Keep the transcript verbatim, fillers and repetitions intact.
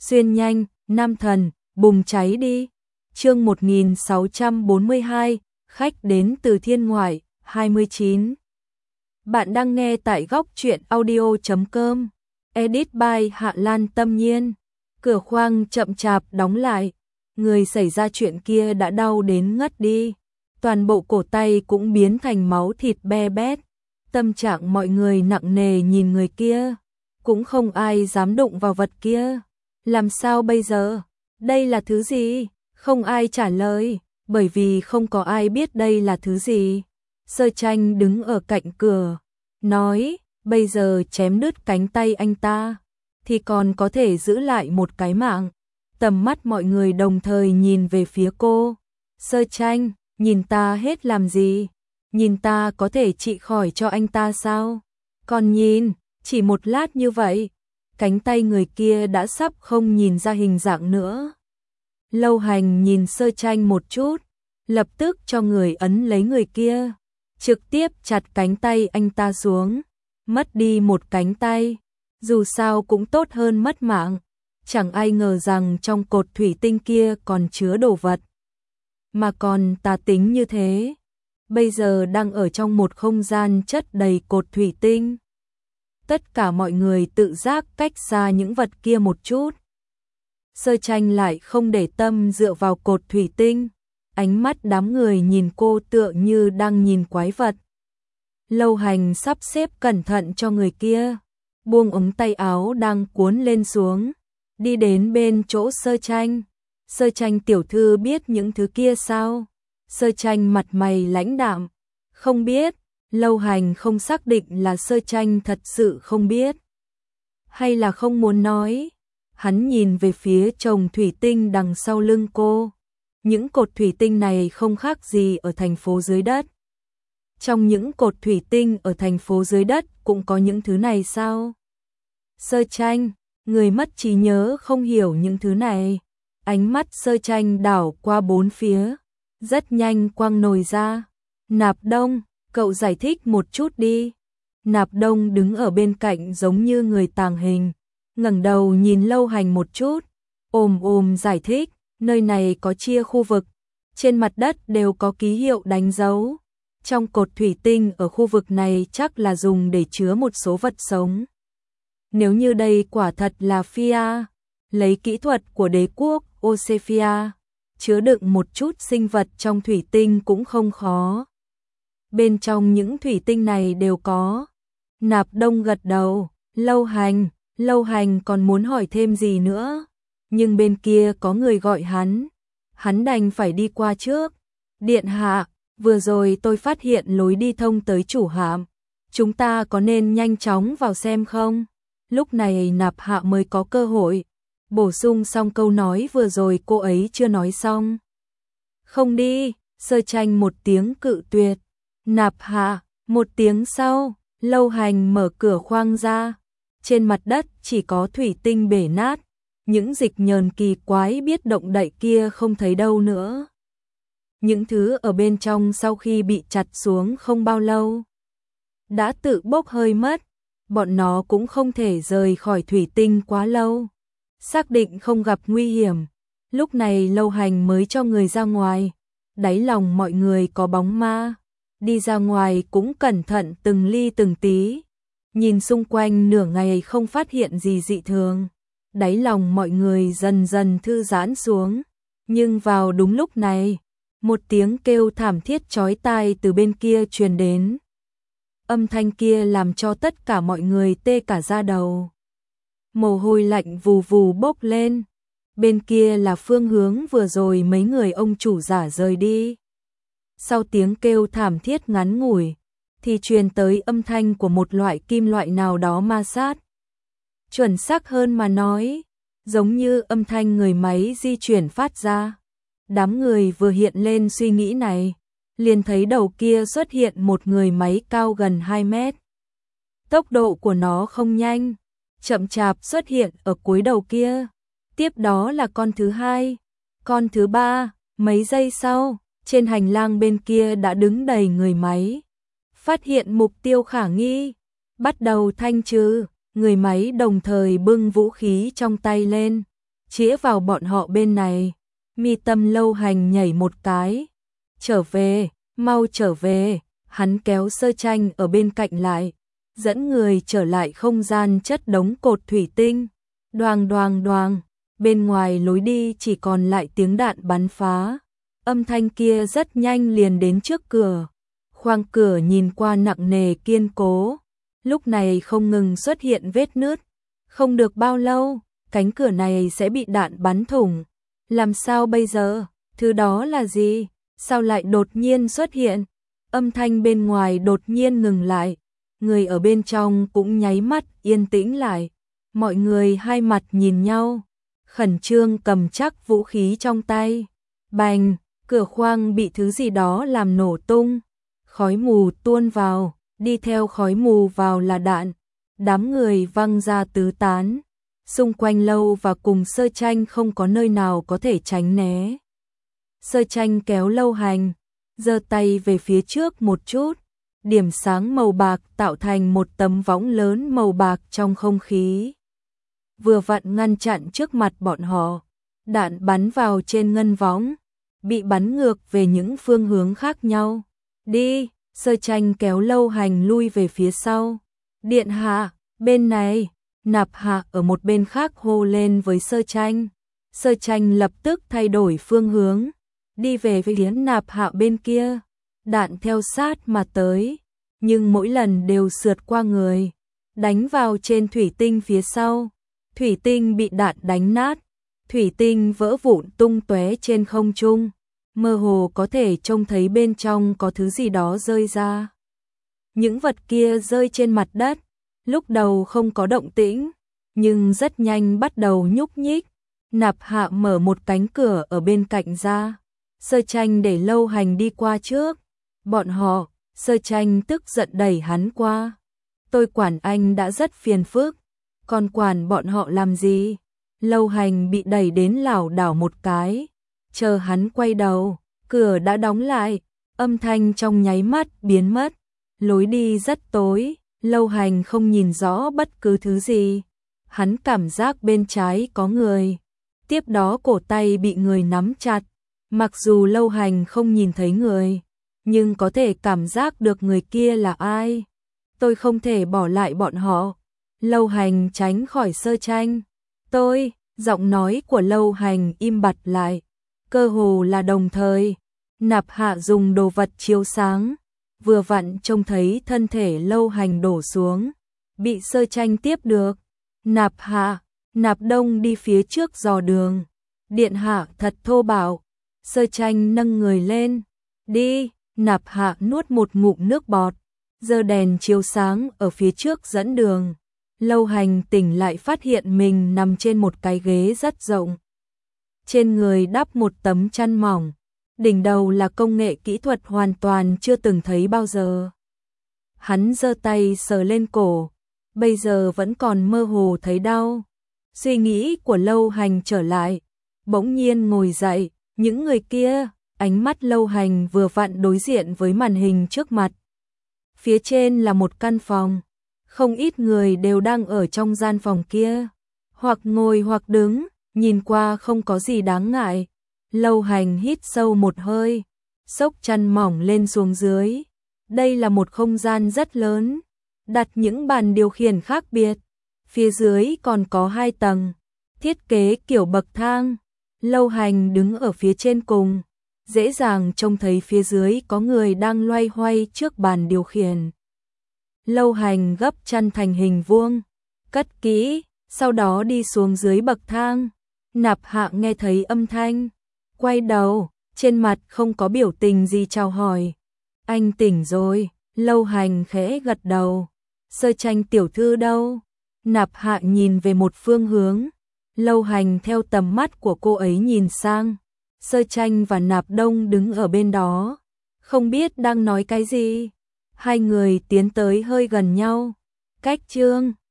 xuyên nhanh, nam thần, bùng cháy đi. Chương một nghìn sáu trăm bốn mươi hai, khách đến từ thiên ngoại, hai mươi chín. Bạn đang nghe tại góc truyện audio chấm com. Edit by Hạ Lan Tâm Nhiên. Cửa khoang chậm chạp đóng lại. Người xảy ra chuyện kia đã đau đến ngất đi. Toàn bộ cổ tay cũng biến thành máu thịt be bét. Tâm trạng mọi người nặng nề nhìn người kia. Cũng không ai dám đụng vào vật kia. Làm sao bây giờ? Đây là thứ gì? Không ai trả lời, bởi vì không có ai biết đây là thứ gì. Sơ Tranh đứng ở cạnh cửa, nói, bây giờ chém đứt cánh tay anh ta, thì còn có thể giữ lại một cái mạng. Tầm mắt mọi người đồng thời nhìn về phía cô. Sơ Tranh, nhìn ta hết làm gì? Nhìn ta có thể trị khỏi cho anh ta sao? Còn nhìn, chỉ một lát như vậy, cánh tay người kia đã sắp không nhìn ra hình dạng nữa. Lâu Hành nhìn Sơ Tranh một chút, lập tức cho người ấn lấy người kia, trực tiếp chặt cánh tay anh ta xuống, mất đi một cánh tay, dù sao cũng tốt hơn mất mạng. Chẳng ai ngờ rằng trong cột thủy tinh kia còn chứa đồ vật, mà còn tà tính như thế. Bây giờ đang ở trong một không gian chất đầy cột thủy tinh. Tất cả mọi người tự giác cách xa những vật kia một chút. Sơ Tranh lại không để tâm dựa vào cột thủy tinh, ánh mắt đám người nhìn cô tựa như đang nhìn quái vật. Lâu Hành sắp xếp cẩn thận cho người kia, buông ống tay áo đang cuốn lên xuống, đi đến bên chỗ Sơ Tranh. Sơ Tranh tiểu thư biết những thứ kia sao? Sơ Tranh mặt mày lãnh đạm, không biết. Lâu Hành không xác định là Sơ Tranh thật sự không biết, hay là không muốn nói. Hắn nhìn về phía chồng thủy tinh đằng sau lưng cô. Những cột thủy tinh này không khác gì ở thành phố dưới đất. Trong những cột thủy tinh ở thành phố dưới đất cũng có những thứ này sao? Sơ Tranh, người mất trí nhớ không hiểu những thứ này. Ánh mắt Sơ Tranh đảo qua bốn phía, rất nhanh quăng nồi ra. Nạp Đông, cậu giải thích một chút đi. Nạp Đông đứng ở bên cạnh giống như người tàng hình, ngẩng đầu nhìn Lâu Hành một chút, ồm ồm giải thích, nơi này có chia khu vực, trên mặt đất đều có ký hiệu đánh dấu. Trong cột thủy tinh ở khu vực này chắc là dùng để chứa một số vật sống. Nếu như đây quả thật là Phia, lấy kỹ thuật của đế quốc Osephia, chứa đựng một chút sinh vật trong thủy tinh cũng không khó. Bên trong những thủy tinh này đều có. Nạp Đông gật đầu. Lâu Hành, Lâu Hành còn muốn hỏi thêm gì nữa, nhưng bên kia có người gọi hắn, hắn đành phải đi qua trước. Điện hạ, vừa rồi tôi phát hiện lối đi thông tới chủ hạm, chúng ta có nên nhanh chóng vào xem không? Lúc này Nạp Hạ mới có cơ hội bổ sung xong câu nói vừa rồi cô ấy chưa nói xong. Không đi. Sơ Tranh một tiếng cự tuyệt. Nạp Hạ, một tiếng sau, Lâu Hành mở cửa khoang ra. Trên mặt đất chỉ có thủy tinh bể nát, những dịch nhờn kỳ quái biết động đậy kia không thấy đâu nữa. Những thứ ở bên trong sau khi bị chặt xuống không bao lâu đã tự bốc hơi mất, bọn nó cũng không thể rời khỏi thủy tinh quá lâu. Xác định không gặp nguy hiểm, lúc này Lâu Hành mới cho người ra ngoài. Đáy lòng mọi người có bóng ma, đi ra ngoài cũng cẩn thận từng ly từng tí. Nhìn xung quanh nửa ngày không phát hiện gì dị thường, đáy lòng mọi người dần dần thư giãn xuống. Nhưng vào đúng lúc này, một tiếng kêu thảm thiết chói tai từ bên kia truyền đến. Âm thanh kia làm cho tất cả mọi người tê cả da đầu. Mồ hôi lạnh vù vù bốc lên. Bên kia là phương hướng vừa rồi mấy người ông chủ giả rời đi. Sau tiếng kêu thảm thiết ngắn ngủi, thì truyền tới âm thanh của một loại kim loại nào đó ma sát. Chuẩn xác hơn mà nói, giống như âm thanh người máy di chuyển phát ra. Đám người vừa hiện lên suy nghĩ này, liền thấy đầu kia xuất hiện một người máy cao gần hai mét. Tốc độ của nó không nhanh, chậm chạp xuất hiện ở cuối đầu kia. Tiếp đó là con thứ hai, con thứ ba, mấy giây sau, trên hành lang bên kia đã đứng đầy người máy. Phát hiện mục tiêu khả nghi, bắt đầu thanh trừ, người máy đồng thời bưng vũ khí trong tay lên, chĩa vào bọn họ bên này. Mi tâm Lâu Hành nhảy một cái. Trở về, mau trở về, hắn kéo Sơ Tranh ở bên cạnh lại, dẫn người trở lại không gian chất đống cột thủy tinh. Đoàng đoàng đoàng, bên ngoài lối đi chỉ còn lại tiếng đạn bắn phá. Âm thanh kia rất nhanh liền đến trước cửa. Khoang cửa nhìn qua nặng nề kiên cố, lúc này không ngừng xuất hiện vết nứt. Không được bao lâu, cánh cửa này sẽ bị đạn bắn thủng. Làm sao bây giờ? Thứ đó là gì? Sao lại đột nhiên xuất hiện? Âm thanh bên ngoài đột nhiên ngừng lại. Người ở bên trong cũng nháy mắt yên tĩnh lại. Mọi người hai mặt nhìn nhau, khẩn trương cầm chắc vũ khí trong tay. Bành, cửa khoang bị thứ gì đó làm nổ tung. Khói mù tuôn vào, đi theo khói mù vào là đạn. Đám người văng ra tứ tán. Xung quanh Lâu và cùng Sơ Tranh không có nơi nào có thể tránh né. Sơ Tranh kéo Lâu Hành, giơ tay về phía trước một chút. Điểm sáng màu bạc tạo thành một tấm võng lớn màu bạc trong không khí. Vừa vặn ngăn chặn trước mặt bọn họ. Đạn bắn vào trên ngân võng, bị bắn ngược về những phương hướng khác nhau. Đi, Sơ Tranh kéo Lâu Hành lui về phía sau. Điện hạ, bên này. Nạp Hạ ở một bên khác hô lên với Sơ Tranh. Sơ Tranh lập tức thay đổi phương hướng, đi về phía Nạp Hạ bên kia. Đạn theo sát mà tới, nhưng mỗi lần đều sượt qua người, đánh vào trên thủy tinh phía sau. Thủy tinh bị đạn đánh nát, thủy tinh vỡ vụn tung tóe trên không trung, mơ hồ có thể trông thấy bên trong có thứ gì đó rơi ra. Những vật kia rơi trên mặt đất, lúc đầu không có động tĩnh, nhưng rất nhanh bắt đầu nhúc nhích. Nạp Hạ mở một cánh cửa ở bên cạnh ra. Sơ Tranh để Lâu Hành đi qua trước. Bọn họ, Sơ Tranh tức giận đẩy hắn qua. Tôi quản anh đã rất phiền phức, còn quản bọn họ làm gì? Lâu Hành bị đẩy đến lảo đảo một cái. Chờ hắn quay đầu, cửa đã đóng lại, âm thanh trong nháy mắt biến mất. Lối đi rất tối, Lâu Hành không nhìn rõ bất cứ thứ gì. Hắn cảm giác bên trái có người. Tiếp đó cổ tay bị người nắm chặt. Mặc dù Lâu Hành không nhìn thấy người, nhưng có thể cảm giác được người kia là ai. Tôi không thể bỏ lại bọn họ. Lâu Hành tránh khỏi Sơ Tranh. Tôi, giọng nói của Lâu Hành im bặt lại. Cơ hồ là đồng thời. Nạp Hạ dùng đồ vật chiếu sáng, vừa vặn trông thấy thân thể Lâu Hành đổ xuống, bị Sơ Tranh tiếp được. Nạp Hạ, Nạp Đông đi phía trước dò đường. Điện hạ thật thô bạo. Sơ Tranh nâng người lên. Đi, Nạp Hạ nuốt một ngụm nước bọt, giơ đèn chiếu sáng ở phía trước dẫn đường. Lâu Hành tỉnh lại phát hiện mình nằm trên một cái ghế rất rộng. Trên người đắp một tấm chăn mỏng. Đỉnh đầu là công nghệ kỹ thuật hoàn toàn chưa từng thấy bao giờ. Hắn giơ tay sờ lên cổ, bây giờ vẫn còn mơ hồ thấy đau. Suy nghĩ của Lâu Hành trở lại, bỗng nhiên ngồi dậy. Những người kia, ánh mắt Lâu Hành vừa vặn đối diện với màn hình trước mặt. Phía trên là một căn phòng, không ít người đều đang ở trong gian phòng kia, hoặc ngồi hoặc đứng, nhìn qua không có gì đáng ngại. Lâu Hành hít sâu một hơi, xốc chăn mỏng lên xuống dưới. Đây là một không gian rất lớn, đặt những bàn điều khiển khác biệt. Phía dưới còn có hai tầng, thiết kế kiểu bậc thang. Lâu Hành đứng ở phía trên cùng, dễ dàng trông thấy phía dưới có người đang loay hoay trước bàn điều khiển. Lâu Hành gấp chăn thành hình vuông, cất kỹ, sau đó đi xuống dưới bậc thang. Nạp Hạ nghe thấy âm thanh, quay đầu, trên mặt không có biểu tình gì chào hỏi. Anh tỉnh rồi. Lâu Hành khẽ gật đầu. Sơ Tranh tiểu thư đâu? Nạp Hạ nhìn về một phương hướng. Lâu Hành theo tầm mắt của cô ấy nhìn sang. Sơ Tranh và Nạp Đông đứng ở bên đó, không biết đang nói cái gì. Hai người tiến tới hơi gần nhau. Cách chương